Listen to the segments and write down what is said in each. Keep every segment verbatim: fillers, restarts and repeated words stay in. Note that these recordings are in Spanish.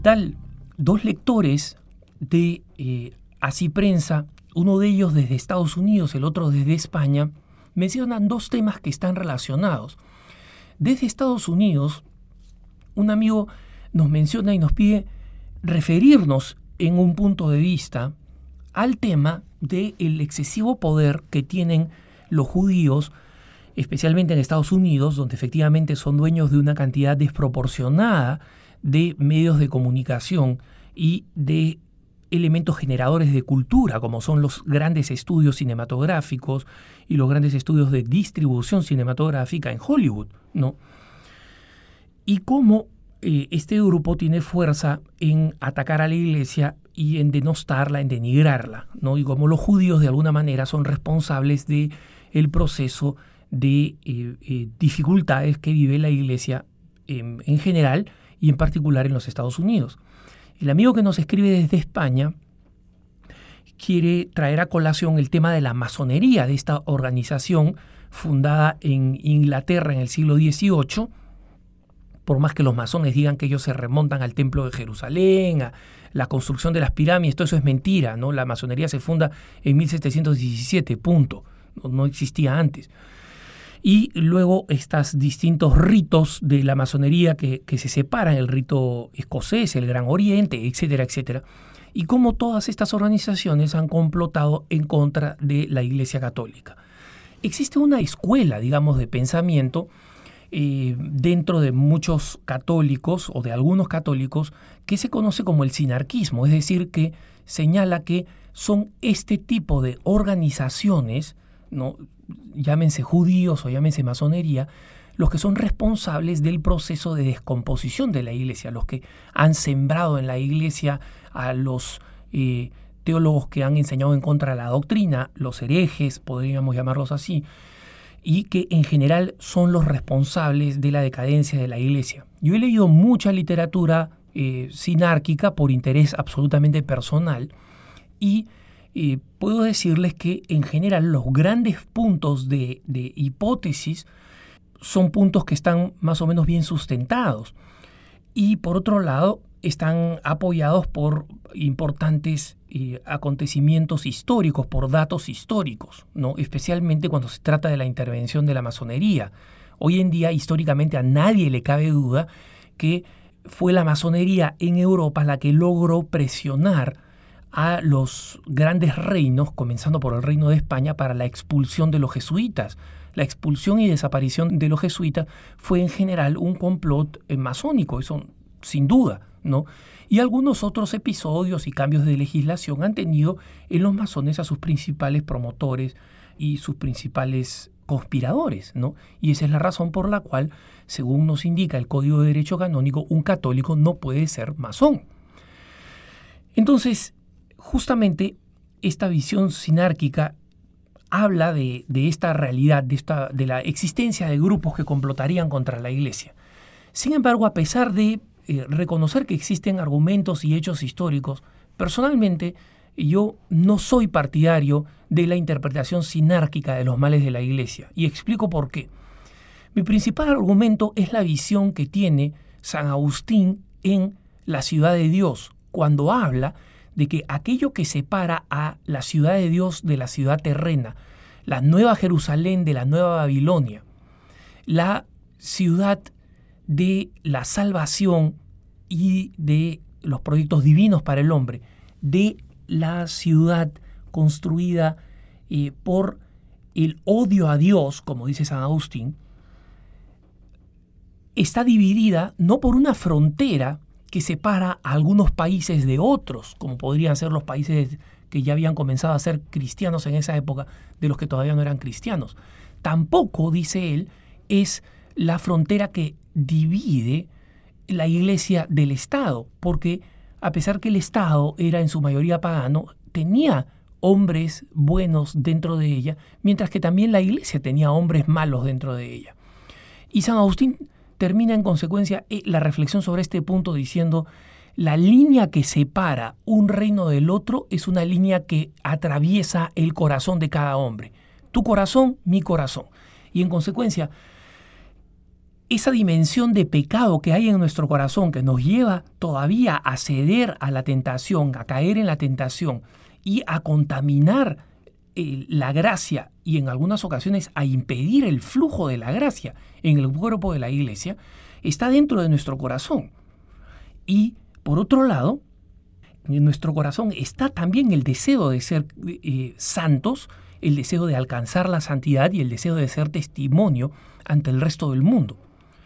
Capital, dos lectores de eh, Así Prensa, uno de ellos desde Estados Unidos, el otro desde España, mencionan dos temas que están relacionados. Desde Estados Unidos, un amigo nos menciona y nos pide referirnos en un punto de vista al tema del excesivo poder que tienen los judíos, especialmente en Estados Unidos, donde efectivamente son dueños de una cantidad desproporcionada de medios de comunicación y de elementos generadores de cultura, como son los grandes estudios cinematográficos y los grandes estudios de distribución cinematográfica en Hollywood, ¿no? Y cómo eh, este grupo tiene fuerza en atacar a la iglesia y en denostarla, en denigrarla, ¿no? Y cómo los judíos de alguna manera son responsables de el proceso de eh, eh, dificultades que vive la iglesia eh, en general y en particular en los Estados Unidos. El amigo que nos escribe desde España quiere traer a colación el tema de la masonería, de esta organización fundada en Inglaterra en el siglo dieciocho, por más que los masones digan que ellos se remontan al Templo de Jerusalén, a la construcción de las pirámides, todo eso es mentira, ¿no? La masonería se funda en mil setecientos diecisiete, punto. No, no existía antes. Y luego estos distintos ritos de la masonería que, que se separan, el rito escocés, el Gran Oriente, etcétera, etcétera. Y cómo todas estas organizaciones han complotado en contra de la Iglesia Católica. Existe una escuela, digamos, de pensamiento eh, dentro de muchos católicos o de algunos católicos que se conoce como el sinarquismo, es decir, que señala que son este tipo de organizaciones, ¿no?, llámense judíos o llámense masonería, los que son responsables del proceso de descomposición de la iglesia, los que han sembrado en la iglesia a los eh, teólogos que han enseñado en contra de la doctrina, los herejes, podríamos llamarlos así, y que en general son los responsables de la decadencia de la iglesia. Yo he leído mucha literatura eh, sinárquica por interés absolutamente personal y Eh, puedo decirles que en general los grandes puntos de, de hipótesis son puntos que están más o menos bien sustentados y por otro lado están apoyados por importantes eh, acontecimientos históricos, por datos históricos, ¿no? Especialmente cuando se trata de la intervención de la masonería. Hoy en día históricamente a nadie le cabe duda que fue la masonería en Europa la que logró presionar a los grandes reinos, comenzando por el Reino de España, para la expulsión de los jesuitas. La expulsión y desaparición de los jesuitas fue en general un complot eh, masónico, eso sin duda, ¿no? Y algunos otros episodios y cambios de legislación han tenido en los masones a sus principales promotores y sus principales conspiradores, ¿no? Y esa es la razón por la cual, según nos indica el Código de Derecho Canónico, un católico no puede ser masón. Entonces, justamente esta visión sinárquica habla de, de esta realidad, de, esta, de la existencia de grupos que complotarían contra la iglesia. Sin embargo, a pesar de eh, reconocer que existen argumentos y hechos históricos, personalmente yo no soy partidario de la interpretación sinárquica de los males de la iglesia. Y explico por qué. Mi principal argumento es la visión que tiene San Agustín en La Ciudad de Dios, cuando habla de que aquello que separa a la ciudad de Dios de la ciudad terrena, la Nueva Jerusalén de la Nueva Babilonia, la ciudad de la salvación y de los proyectos divinos para el hombre, de la ciudad construida eh, por el odio a Dios, como dice San Agustín, está dividida no por una frontera que separa a algunos países de otros, como podrían ser los países que ya habían comenzado a ser cristianos en esa época, de los que todavía no eran cristianos. Tampoco, dice él, es la frontera que divide la iglesia del Estado, porque a pesar que el Estado era en su mayoría pagano, tenía hombres buenos dentro de ella, mientras que también la iglesia tenía hombres malos dentro de ella. Y San Agustín termina en consecuencia la reflexión sobre este punto diciendo: la línea que separa un reino del otro es una línea que atraviesa el corazón de cada hombre. Tu corazón, mi corazón. Y en consecuencia, esa dimensión de pecado que hay en nuestro corazón que nos lleva todavía a ceder a la tentación, a caer en la tentación y a contaminar eh, la gracia y en algunas ocasiones a impedir el flujo de la gracia en el cuerpo de la iglesia, está dentro de nuestro corazón. Y por otro lado, en nuestro corazón está también el deseo de ser eh, santos, el deseo de alcanzar la santidad y el deseo de ser testimonio ante el resto del mundo.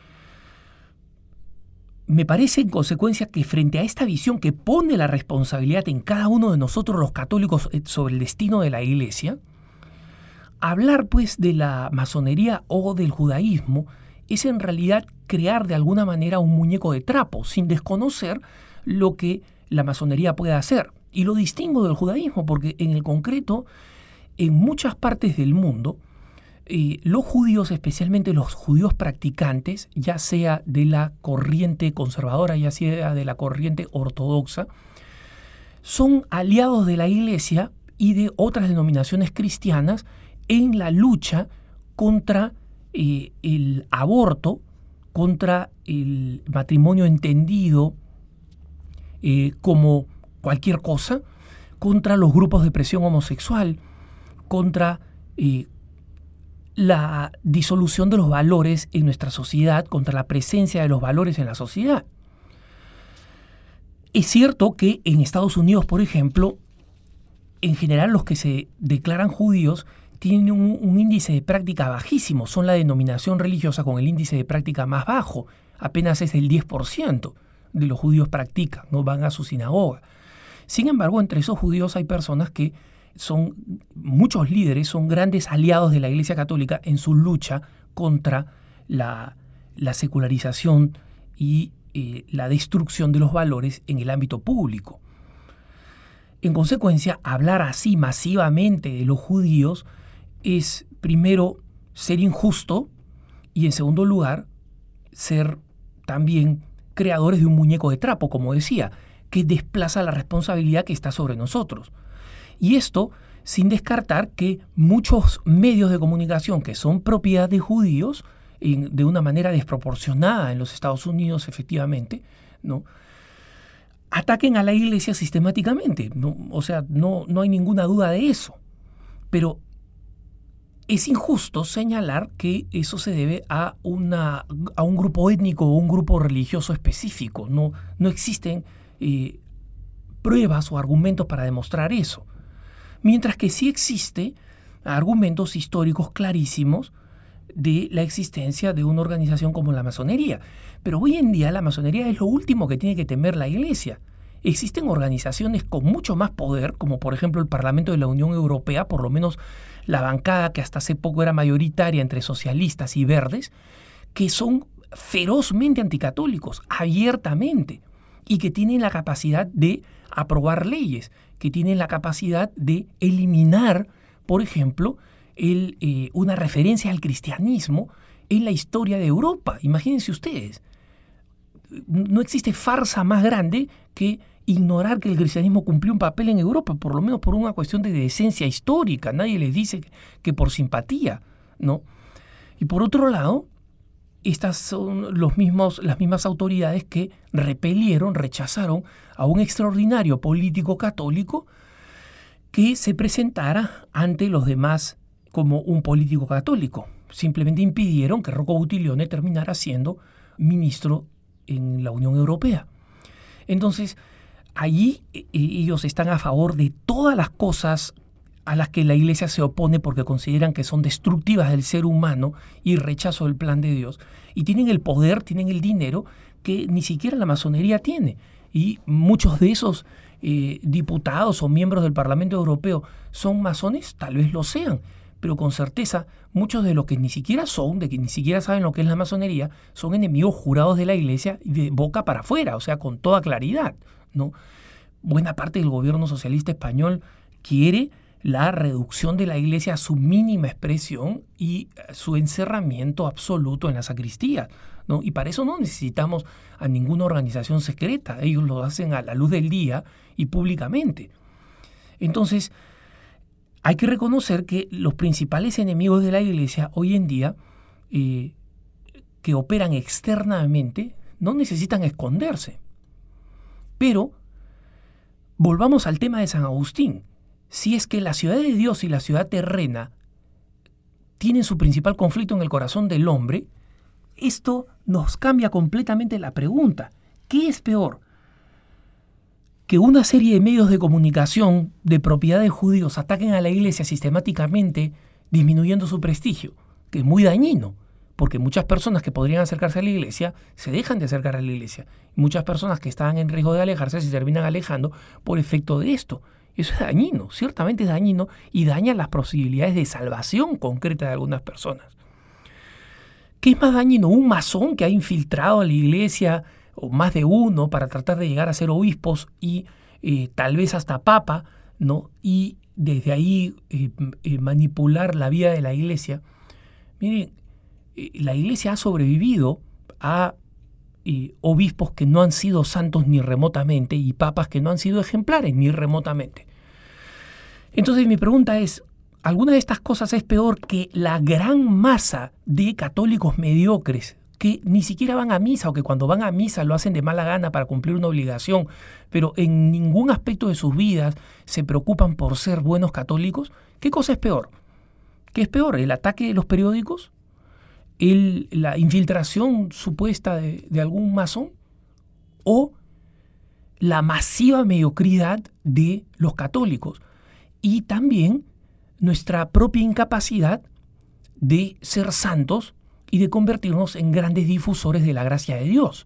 Me parece en consecuencia que frente a esta visión que pone la responsabilidad en cada uno de nosotros los católicos sobre el destino de la Iglesia, hablar pues de la masonería o del judaísmo es en realidad crear de alguna manera un muñeco de trapo sin desconocer lo que la masonería puede hacer. Y lo distingo del judaísmo porque en el concreto, en muchas partes del mundo, Eh, los judíos, especialmente los judíos practicantes, ya sea de la corriente conservadora, ya sea de la corriente ortodoxa, son aliados de la Iglesia y de otras denominaciones cristianas en la lucha contra eh, el aborto, contra el matrimonio entendido eh, como cualquier cosa, contra los grupos de presión homosexual, contra eh, la disolución de los valores en nuestra sociedad, contra la presencia de los valores en la sociedad. Es cierto que en Estados Unidos, por ejemplo, en general los que se declaran judíos tienen un, un índice de práctica bajísimo, son la denominación religiosa con el índice de práctica más bajo, apenas es el diez por ciento de los judíos practican, no van a su sinagoga. Sin embargo, entre esos judíos hay personas que son, muchos líderes son grandes aliados de la Iglesia Católica en su lucha contra la, la secularización y eh, la destrucción de los valores en el ámbito público. En consecuencia, hablar así masivamente de los judíos es, primero, ser injusto y, en segundo lugar, ser también creadores de un muñeco de trapo, como decía, que desplaza la responsabilidad que está sobre nosotros. Y esto sin descartar que muchos medios de comunicación que son propiedad de judíos, en, de una manera desproporcionada en los Estados Unidos, efectivamente, ¿no?, ataquen a la Iglesia sistemáticamente. ¿no? O sea, no, no hay ninguna duda de eso. Pero es injusto señalar que eso se debe a, una, a un grupo étnico o un grupo religioso específico. No, no existen eh, pruebas o argumentos para demostrar eso. Mientras que sí existe argumentos históricos clarísimos de la existencia de una organización como la masonería. Pero hoy en día la masonería es lo último que tiene que temer la Iglesia. Existen organizaciones con mucho más poder, como por ejemplo el Parlamento de la Unión Europea, por lo menos la bancada que hasta hace poco era mayoritaria entre socialistas y verdes, que son ferozmente anticatólicos, abiertamente, y que tienen la capacidad de aprobar leyes, que tienen la capacidad de eliminar, por ejemplo, el, eh, una referencia al cristianismo en la historia de Europa. Imagínense ustedes, no existe farsa más grande que ignorar que el cristianismo cumplió un papel en Europa, por lo menos por una cuestión de decencia histórica. Nadie les dice que por simpatía, ¿no? Y por otro lado, estas son los mismos, las mismas autoridades que repelieron, rechazaron a un extraordinario político católico que se presentara ante los demás como un político católico. Simplemente impidieron que Rocco Buttiglione terminara siendo ministro en la Unión Europea. Entonces, allí ellos están a favor de todas las cosas a las que la Iglesia se opone porque consideran que son destructivas del ser humano y rechazo del plan de Dios. Y tienen el poder, tienen el dinero que ni siquiera la masonería tiene. Y muchos de esos eh, diputados o miembros del Parlamento Europeo son masones, tal vez lo sean, pero con certeza muchos de los que ni siquiera son, de que ni siquiera saben lo que es la masonería, son enemigos jurados de la Iglesia de boca para afuera, o sea, con toda claridad, ¿no? Buena parte del gobierno socialista español quiere la reducción de la Iglesia a su mínima expresión y su encerramiento absoluto en la sacristía, ¿no? Y para eso no necesitamos a ninguna organización secreta, ellos lo hacen a la luz del día y públicamente. Entonces, hay que reconocer que los principales enemigos de la Iglesia hoy en día eh, que operan externamente no necesitan esconderse. Pero volvamos al tema de San Agustín. Si es que la ciudad de Dios y la ciudad terrena tienen su principal conflicto en el corazón del hombre, esto nos cambia completamente la pregunta. ¿Qué es peor? Que una serie de medios de comunicación de propiedad de judíos ataquen a la iglesia sistemáticamente, disminuyendo su prestigio, que es muy dañino, porque muchas personas que podrían acercarse a la iglesia se dejan de acercar a la iglesia. Muchas personas que estaban en riesgo de alejarse se terminan alejando por efecto de esto. Eso es dañino, ciertamente es dañino y daña las posibilidades de salvación concreta de algunas personas. ¿Qué es más dañino? ¿Un masón que ha infiltrado a la iglesia, o más de uno, para tratar de llegar a ser obispos y eh, tal vez hasta papa, ¿no? Y desde ahí eh, eh, manipular la vida de la iglesia? Miren, eh, la iglesia ha sobrevivido a eh, obispos que no han sido santos ni remotamente y papas que no han sido ejemplares ni remotamente. Entonces mi pregunta es, ¿alguna de estas cosas es peor que la gran masa de católicos mediocres que ni siquiera van a misa o que cuando van a misa lo hacen de mala gana para cumplir una obligación, pero en ningún aspecto de sus vidas se preocupan por ser buenos católicos? ¿Qué cosa es peor? ¿Qué es peor? ¿El ataque de los periódicos? El, ¿La infiltración supuesta de, de algún masón? ¿O la masiva mediocridad de los católicos? Y también nuestra propia incapacidad de ser santos y de convertirnos en grandes difusores de la gracia de Dios.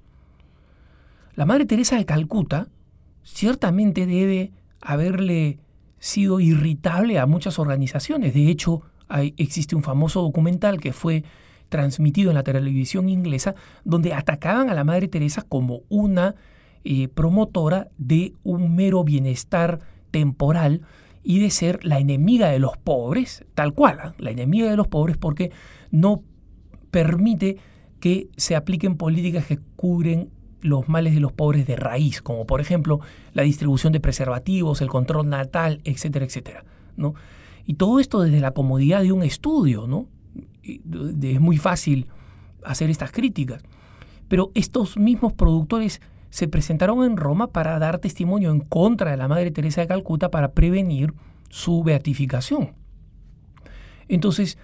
La Madre Teresa de Calcuta ciertamente debe haberle sido irritable a muchas organizaciones. De hecho, hay, existe un famoso documental que fue transmitido en la televisión inglesa donde atacaban a la Madre Teresa como una eh, promotora de un mero bienestar temporal y de ser la enemiga de los pobres, tal cual, ¿eh? La enemiga de los pobres porque no permite que se apliquen políticas que cubren los males de los pobres de raíz, como por ejemplo la distribución de preservativos, el control natal, etcétera, etcétera, ¿no? Y todo esto desde la comodidad de un estudio, ¿no? Es muy fácil hacer estas críticas. Pero estos mismos productores se presentaron en Roma para dar testimonio en contra de la Madre Teresa de Calcuta para prevenir su beatificación. Entonces,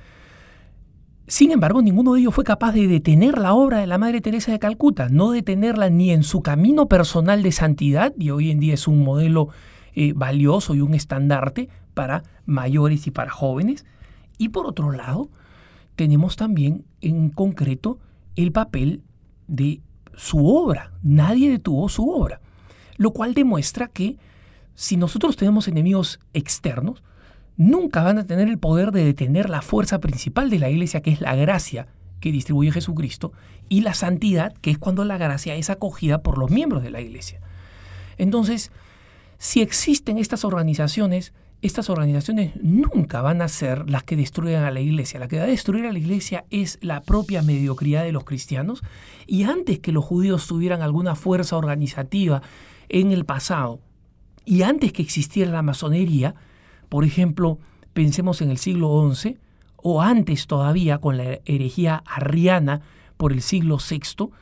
sin embargo, ninguno de ellos fue capaz de detener la obra de la Madre Teresa de Calcuta, no detenerla ni en su camino personal de santidad, y hoy en día es un modelo eh, valioso y un estandarte para mayores y para jóvenes. Y por otro lado, tenemos también en concreto el papel de su obra. Nadie detuvo su obra, lo cual demuestra que si nosotros tenemos enemigos externos, nunca van a tener el poder de detener la fuerza principal de la iglesia, que es la gracia que distribuye Jesucristo, y la santidad, que es cuando la gracia es acogida por los miembros de la iglesia. Entonces, si existen estas organizaciones, estas organizaciones nunca van a ser las que destruyan a la iglesia. La que va a destruir a la iglesia es la propia mediocridad de los cristianos, y antes que los judíos tuvieran alguna fuerza organizativa en el pasado, y antes que existiera la masonería, por ejemplo, pensemos en el siglo once, o antes todavía con la herejía arriana por el siglo sexto,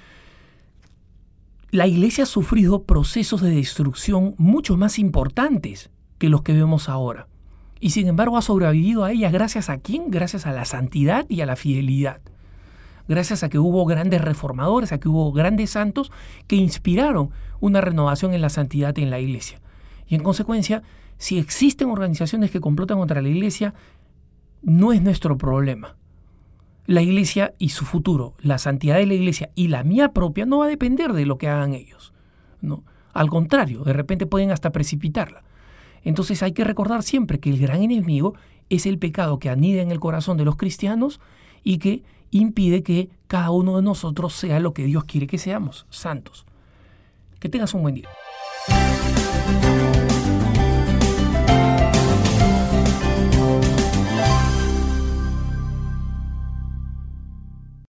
la iglesia ha sufrido procesos de destrucción mucho más importantes que los que vemos ahora. Y sin embargo ha sobrevivido a ellas gracias a ¿quién? Gracias a la santidad y a la fidelidad. Gracias a que hubo grandes reformadores, a que hubo grandes santos que inspiraron una renovación en la santidad en la iglesia. Y en consecuencia, si existen organizaciones que complotan contra la iglesia, no es nuestro problema. La iglesia y su futuro, la santidad de la iglesia y la mía propia no va a depender de lo que hagan ellos, ¿no? Al contrario, de repente pueden hasta precipitarla. Entonces hay que recordar siempre que el gran enemigo es el pecado que anida en el corazón de los cristianos y que impide que cada uno de nosotros sea lo que Dios quiere que seamos, santos. Que tengas un buen día.